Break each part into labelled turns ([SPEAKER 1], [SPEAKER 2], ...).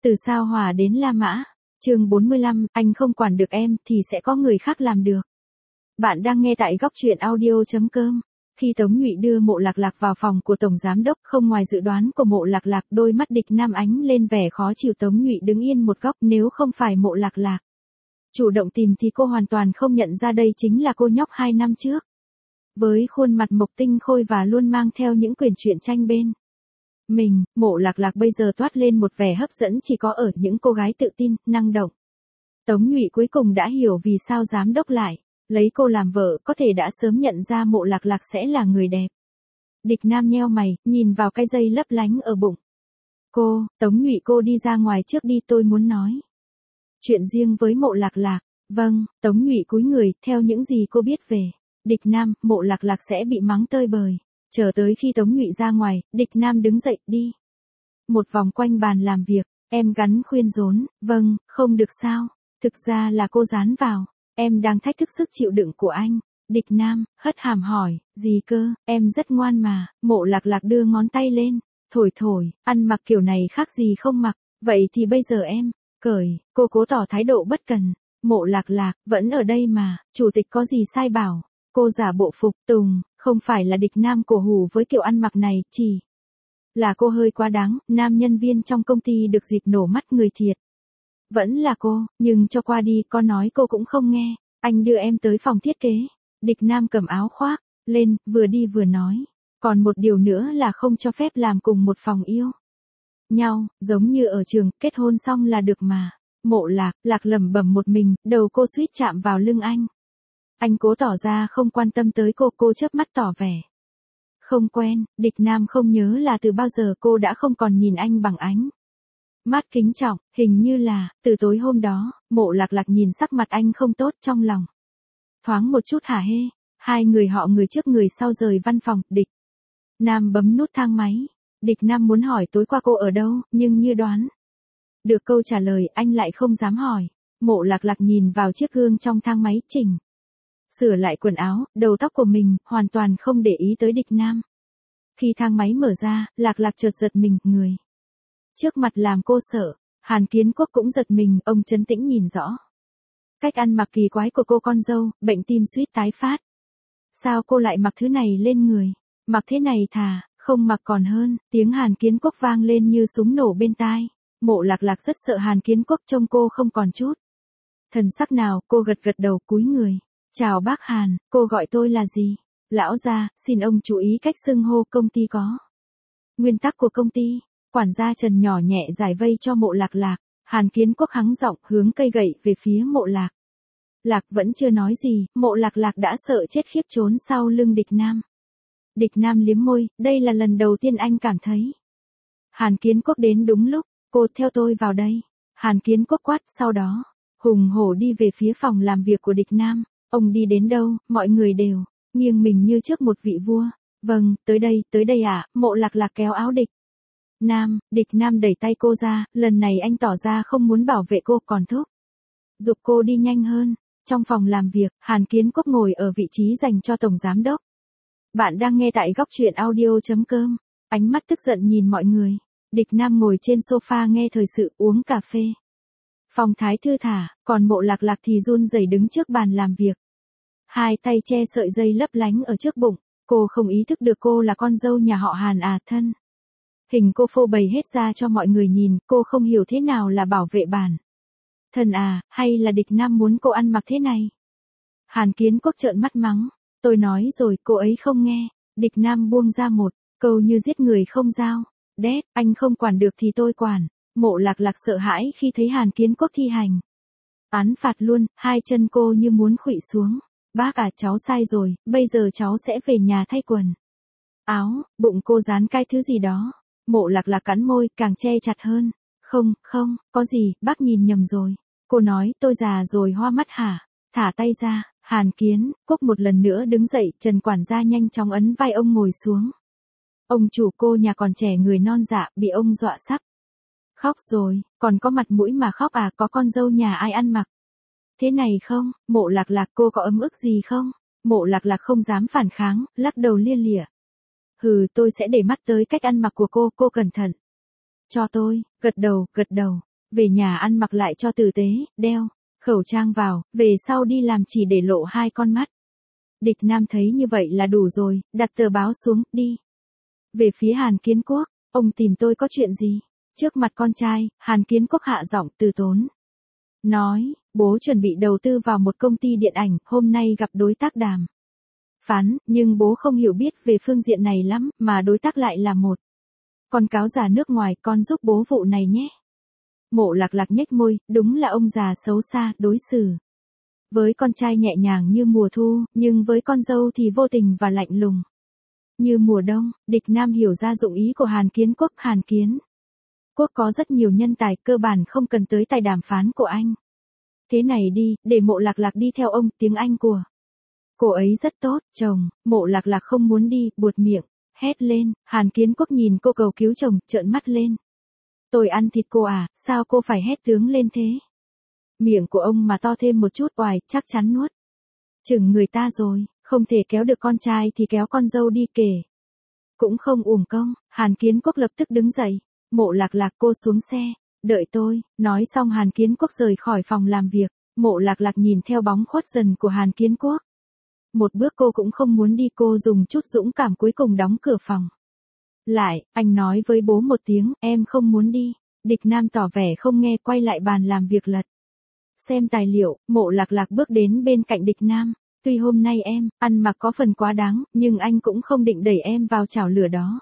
[SPEAKER 1] Từ sao Hỏa đến La Mã. Chương 45, anh không quản được em thì sẽ có người khác làm được. Bạn đang nghe tại góc truyện audio.com. Khi Tống Nhụy đưa Mộ Lạc Lạc vào phòng của tổng giám đốc, không ngoài dự đoán của Mộ Lạc Lạc, đôi mắt Địch Nam ánh lên vẻ khó chịu. Tống Nhụy đứng yên một góc, nếu không phải Mộ Lạc Lạc chủ động tìm thì cô hoàn toàn không nhận ra đây chính là cô nhóc 2 năm trước. Với khuôn mặt mộc tinh khôi và luôn mang theo những quyển truyện tranh bên mình, Mộ Lạc Lạc bây giờ toát lên một vẻ hấp dẫn chỉ có ở những cô gái tự tin, năng động. Tống Nhụy cuối cùng đã hiểu vì sao giám đốc lại lấy cô làm vợ, có thể đã sớm nhận ra Mộ Lạc Lạc sẽ là người đẹp. Địch Nam nheo mày, nhìn vào cái dây lấp lánh ở bụng cô. Tống Nhụy, cô đi ra ngoài trước đi, tôi muốn nói chuyện riêng với Mộ Lạc Lạc. Vâng. Tống Nhụy cúi người, theo những gì cô biết về Địch Nam, Mộ Lạc Lạc sẽ bị mắng tơi bời. Chờ tới khi Tống Nhụy ra ngoài, Địch Nam đứng dậy đi một vòng quanh bàn làm việc. Em gắn khuyên rốn. Vâng, không được sao? Thực ra là cô dán vào. Em đang thách thức sức chịu đựng của anh. Địch Nam hất hàm hỏi, gì cơ, em rất ngoan mà. Mộ Lạc Lạc đưa ngón tay lên, thổi thổi, ăn mặc kiểu này khác gì không mặc, vậy thì bây giờ em cởi. Cô cố tỏ thái độ bất cần. Mộ Lạc Lạc, vẫn ở đây mà, chủ tịch có gì sai bảo. Cô giả bộ phục tùng, không phải là Địch Nam cổ hủ với kiểu ăn mặc này, chỉ là cô hơi quá đáng. Nam nhân viên trong công ty được dịp nổ mắt người thiệt vẫn là cô, nhưng cho qua đi, có nói cô cũng không nghe. Anh đưa em tới phòng thiết kế. Địch Nam cầm áo khoác lên, vừa đi vừa nói, còn một điều nữa là không cho phép làm cùng một phòng yêu nhau, giống như ở trường, kết hôn xong là được mà. Mộ Lạc Lạc lẩm bẩm một mình, đầu cô suýt chạm vào lưng anh. Anh cố tỏ ra không quan tâm tới cô chớp mắt tỏ vẻ không quen. Địch Nam không nhớ là từ bao giờ cô đã không còn nhìn anh bằng ánh mắt kính trọng, hình như là từ tối hôm đó. Mộ Lạc Lạc nhìn sắc mặt anh không tốt, trong lòng thoáng một chút hả hê. Hai người họ người trước người sau rời văn phòng. Địch Nam bấm nút thang máy. Địch Nam muốn hỏi tối qua cô ở đâu, nhưng như đoán được câu trả lời, anh lại không dám hỏi. Mộ Lạc Lạc nhìn vào chiếc gương trong thang máy, chỉnh sửa lại quần áo, đầu tóc của mình, hoàn toàn không để ý tới Địch Nam. Khi thang máy mở ra, Lạc Lạc chợt giật mình, người trước mặt làm cô sợ. Hàn Kiến Quốc cũng giật mình, ông trấn tĩnh nhìn rõ cách ăn mặc kỳ quái của cô con dâu, bệnh tim suýt tái phát. Sao cô lại mặc thứ này lên người? Mặc thế này thà không mặc còn hơn. Tiếng Hàn Kiến Quốc vang lên như súng nổ bên tai. Mộ Lạc Lạc rất sợ Hàn Kiến Quốc trông cô không còn chút thần sắc nào, cô gật gật đầu, cúi người. Chào bác Hàn, cô gọi tôi là gì? Lão gia, xin ông chú ý cách xưng hô, công ty có nguyên tắc của công ty. Quản gia Trần nhỏ nhẹ giải vây cho Mộ Lạc Lạc. Hàn Kiến Quốc hắng giọng, hướng cây gậy về phía Mộ Lạc Lạc. Vẫn chưa nói gì, Mộ Lạc Lạc đã sợ chết khiếp trốn sau lưng Địch Nam. Địch Nam liếm môi, đây là lần đầu tiên anh cảm thấy Hàn Kiến Quốc đến đúng lúc. Cô theo tôi vào đây. Hàn Kiến Quốc quát, sau đó hùng hổ đi về phía phòng làm việc của Địch Nam. Ông đi đến đâu, mọi người đều nghiêng mình như trước một vị vua. Vâng, tới đây ạ. Mộ Lạc Lạc kéo áo Địch Nam đẩy tay cô ra, lần này anh tỏ ra không muốn bảo vệ cô, còn thúc giục cô đi nhanh hơn. Trong phòng làm việc, Hàn Kiến Quốc ngồi ở vị trí dành cho tổng giám đốc. Bạn đang nghe tại góc truyện audio.com. Ánh mắt tức giận nhìn mọi người. Địch Nam ngồi trên sofa nghe thời sự, uống cà phê. Phong thái thư thả, còn Mộ Lạc Lạc thì run rẩy đứng trước bàn làm việc. Hai tay che sợi dây lấp lánh ở trước bụng. Cô không ý thức được cô là con dâu nhà họ Hàn à. Thân hình cô phô bày hết ra cho mọi người nhìn, cô không hiểu thế nào là bảo vệ bản thân à, hay là Địch Nam muốn cô ăn mặc thế này. Hàn Kiến Quốc trợn mắt mắng, tôi nói rồi, cô ấy không nghe. Địch Nam buông ra một câu như giết người không dao. Đét, anh không quản được thì tôi quản. Mộ Lạc Lạc sợ hãi khi thấy Hàn Kiến Quốc thi hành án phạt luôn, hai chân cô như muốn khuỵu xuống. Bác à, cháu sai rồi, bây giờ cháu sẽ về nhà thay quần áo. Bụng cô dán cái thứ gì đó. Mộ Lạc Lạc cắn môi, càng che chặt hơn. Không, có gì, bác nhìn nhầm rồi. Cô nói, tôi già rồi hoa mắt hả? Thả tay ra. Hàn Kiến Quốc một lần nữa đứng dậy, Trần quản gia nhanh chóng ấn vai ông ngồi xuống. Ông chủ, cô nhà còn trẻ người non dạ, bị ông dọa sắp khóc rồi, còn có mặt mũi mà khóc à, có con dâu nhà ai ăn mặc thế này không? Mộ Lạc Lạc, cô có ấm ức gì không? Mộ Lạc Lạc không dám phản kháng, lắc đầu lia lịa. Hừ, tôi sẽ để mắt tới cách ăn mặc của cô cẩn thận cho tôi. Gật đầu. Về nhà ăn mặc lại cho tử tế, đeo khẩu trang vào, về sau đi làm chỉ để lộ hai con mắt. Địch Nam thấy như vậy là đủ rồi, đặt tờ báo xuống, đi. Về phía Hàn Kiến Quốc, ông tìm tôi có chuyện gì? Trước mặt con trai, Hàn Kiến Quốc hạ giọng từ tốn. Nói, bố chuẩn bị đầu tư vào một công ty điện ảnh, hôm nay gặp đối tác đàm phán, nhưng bố không hiểu biết về phương diện này lắm, mà đối tác lại là một con cáo già nước ngoài, con giúp bố vụ này nhé. Mộ Lạc Lạc nhếch môi, đúng là ông già xấu xa, đối xử với con trai nhẹ nhàng như mùa thu, nhưng với con dâu thì vô tình và lạnh lùng như mùa đông. Địch Nam hiểu ra dụng ý của Hàn Kiến Quốc. Hàn Kiến Quốc có rất nhiều nhân tài, cơ bản không cần tới tài đàm phán của anh. Thế này đi, để Mộ Lạc Lạc đi theo ông, tiếng Anh của cô ấy rất tốt. Chồng, Mộ Lạc Lạc không muốn đi, buột miệng hét lên. Hàn Kiến Quốc nhìn cô cầu cứu chồng, trợn mắt lên. Tôi ăn thịt cô à, sao cô phải hét tướng lên thế? Miệng của ông mà to thêm một chút oài, chắc chắn nuốt chửng người ta rồi, không thể kéo được con trai thì kéo con dâu đi kể. Cũng không uổng công. Hàn Kiến Quốc lập tức đứng dậy. Mộ Lạc Lạc, cô xuống xe, đợi tôi. Nói xong Hàn Kiến Quốc rời khỏi phòng làm việc. Mộ Lạc Lạc nhìn theo bóng khuất dần của Hàn Kiến Quốc. Một bước cô cũng không muốn đi, cô dùng chút dũng cảm cuối cùng đóng cửa phòng lại. Anh nói với bố một tiếng, em không muốn đi. Địch Nam tỏ vẻ không nghe, quay lại bàn làm việc lật xem tài liệu. Mộ Lạc Lạc bước đến bên cạnh Địch Nam. Tuy hôm nay em ăn mặc có phần quá đáng, nhưng anh cũng không định đẩy em vào chảo lửa đó.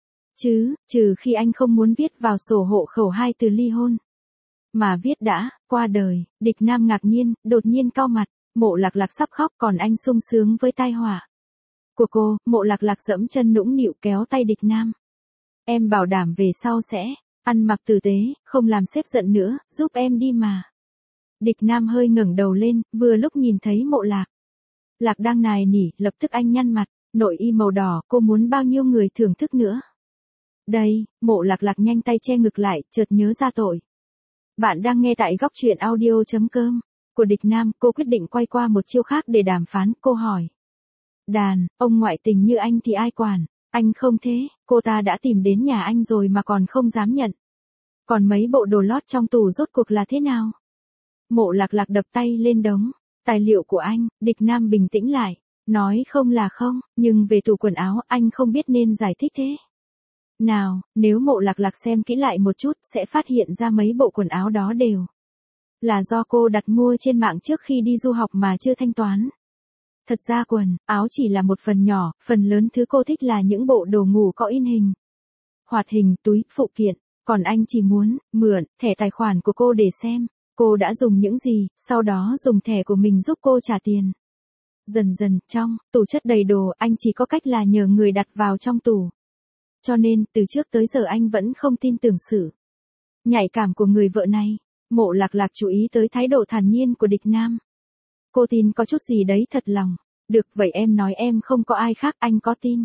[SPEAKER 1] Trừ khi anh không muốn viết vào sổ hộ khẩu 2 từ ly hôn. Mà viết đã, qua đời. Địch Nam ngạc nhiên, đột nhiên cau mặt. Mộ Lạc Lạc sắp khóc, còn anh sung sướng với tai họa của cô. Mộ Lạc Lạc giẫm chân nũng nịu kéo tay Địch Nam. Em bảo đảm về sau sẽ ăn mặc tử tế, không làm sếp giận nữa, giúp em đi mà. Địch Nam hơi ngẩng đầu lên, vừa lúc nhìn thấy Mộ Lạc Lạc đang nài nỉ, lập tức anh nhăn mặt. Nội y màu đỏ, cô muốn bao nhiêu người thưởng thức nữa? Đây. Mộ Lạc Lạc nhanh tay che ngực lại, chợt nhớ ra tội. Bạn đang nghe tại góc truyện audio.com của Địch Nam. Cô quyết định quay qua một chiêu khác để đàm phán. Cô hỏi. Đàn, ông ngoại tình như anh thì ai quản? Anh không thế, cô ta đã tìm đến nhà anh rồi mà còn không dám nhận. Còn mấy bộ đồ lót trong tủ rốt cuộc là thế nào? Mộ Lạc Lạc đập tay lên đống tài liệu của anh. Địch Nam bình tĩnh lại, nói không là không, nhưng về tủ quần áo anh không biết nên giải thích thế nào. Nếu Mộ Lạc Lạc xem kỹ lại một chút, sẽ phát hiện ra mấy bộ quần áo đó đều là do cô đặt mua trên mạng trước khi đi du học mà chưa thanh toán. Thật ra quần áo chỉ là một phần nhỏ, phần lớn thứ cô thích là những bộ đồ ngủ có in hình, hoạt hình, túi, phụ kiện. Còn anh chỉ muốn mượn thẻ tài khoản của cô để xem cô đã dùng những gì, sau đó dùng thẻ của mình giúp cô trả tiền. Dần dần, trong tủ chất đầy đồ, anh chỉ có cách là nhờ người đặt vào trong tủ. Cho nên, từ trước tới giờ anh vẫn không tin tưởng sự nhạy cảm của người vợ này. Mộ Lạc Lạc chú ý tới thái độ thản nhiên của Địch Nam. Cô tin có chút gì đấy thật lòng. Được, vậy em nói em không có ai khác, anh có tin?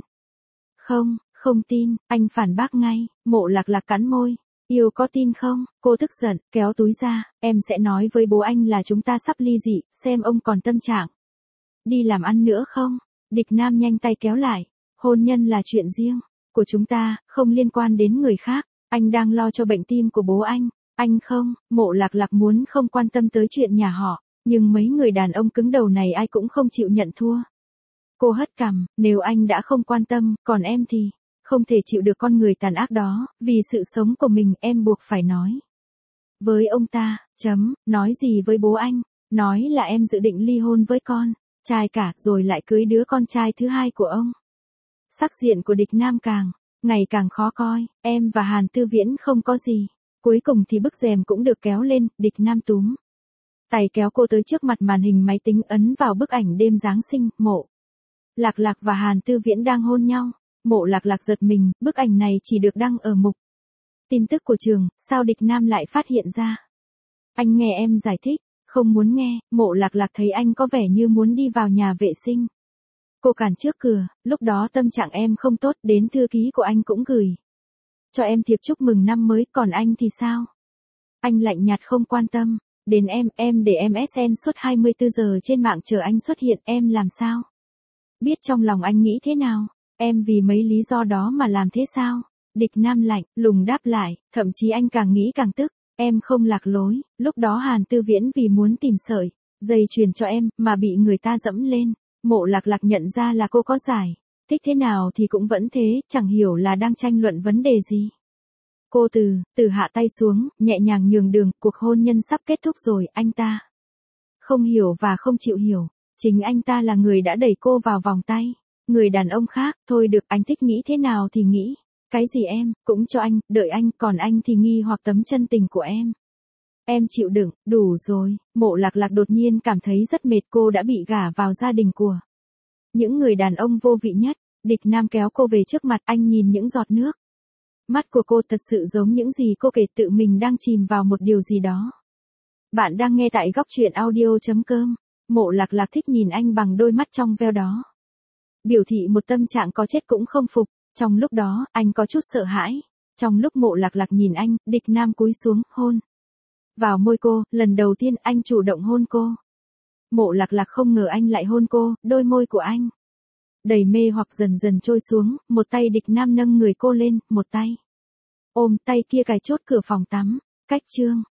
[SPEAKER 1] Không tin, anh phản bác ngay. Mộ Lạc Lạc cắn môi. Yêu có tin không? Cô tức giận, kéo túi ra. Em sẽ nói với bố anh là chúng ta sắp ly dị, xem ông còn tâm trạng đi làm ăn nữa không? Địch Nam nhanh tay kéo lại. Hôn nhân là chuyện riêng của chúng ta, không liên quan đến người khác. Anh đang lo cho bệnh tim của bố anh. Anh không. Mộ Lạc Lạc muốn không quan tâm tới chuyện nhà họ, nhưng mấy người đàn ông cứng đầu này ai cũng không chịu nhận thua. Cô hất cằm, nếu anh đã không quan tâm, còn em thì không thể chịu được con người tàn ác đó. Vì sự sống của mình, em buộc phải nói với ông ta. Nói gì với bố anh? Nói là em dự định ly hôn với con trai cả, rồi lại cưới đứa con trai thứ hai của ông. Sắc diện của Địch Nam ngày càng khó coi. Em và Hàn Tư Viễn không có gì. Cuối cùng thì bức rèm cũng được kéo lên. Địch Nam túm tay kéo cô tới trước mặt màn hình máy tính, ấn vào bức ảnh đêm Giáng sinh. Mộ Lạc Lạc và Hàn Tư Viễn đang hôn nhau. Mộ Lạc Lạc giật mình, bức ảnh này chỉ được đăng ở mục tin tức của trường, sao Địch Nam lại phát hiện ra? Anh nghe em giải thích. Không muốn nghe. Mộ Lạc Lạc thấy anh có vẻ như muốn đi vào nhà vệ sinh. Cô cản trước cửa. Lúc đó tâm trạng em không tốt, đến thư ký của anh cũng gửi cho em thiệp chúc mừng năm mới, còn anh thì sao? Anh lạnh nhạt không quan tâm đến em để em MSN suốt 24 giờ trên mạng chờ anh xuất hiện, em làm sao biết trong lòng anh nghĩ thế nào? Em vì mấy lý do đó mà làm thế sao? Địch Nam lạnh lùng đáp lại, thậm chí anh càng nghĩ càng tức. Em không lạc lối, lúc đó Hàn Tư Viễn vì muốn tìm sợi dây chuyền cho em, mà bị người ta dẫm lên. Mộ Lạc Lạc nhận ra là cô có giải thích thế nào thì cũng vẫn thế, chẳng hiểu là đang tranh luận vấn đề gì. Cô từ hạ tay xuống, nhẹ nhàng nhường đường, cuộc hôn nhân sắp kết thúc rồi, anh ta không hiểu và không chịu hiểu. Chính anh ta là người đã đẩy cô vào vòng tay người đàn ông khác. Thôi được, anh thích nghĩ thế nào thì nghĩ. Cái gì em cũng cho anh, đợi anh, còn anh thì nghi hoặc tấm chân tình của em. Em chịu đựng, đủ rồi. Mộ Lạc Lạc đột nhiên cảm thấy rất mệt, cô đã bị gả vào gia đình của những người đàn ông vô vị nhất. Địch Nam kéo cô về trước mặt, anh nhìn những giọt nước mắt của cô thật sự giống những gì cô kể, tự mình đang chìm vào một điều gì đó. Bạn đang nghe tại góc truyện audio.com. Mộ Lạc Lạc thích nhìn anh bằng đôi mắt trong veo đó. Biểu thị một tâm trạng có chết cũng không phục. Trong lúc đó, anh có chút sợ hãi. Trong lúc Mộ Lạc Lạc nhìn anh, Địch Nam cúi xuống, hôn vào môi cô, lần đầu tiên anh chủ động hôn cô. Mộ Lạc Lạc không ngờ anh lại hôn cô, đôi môi của anh đầy mê hoặc dần dần trôi xuống, một tay Địch Nam nâng người cô lên, một tay ôm, tay kia cài chốt cửa phòng tắm. Cách chương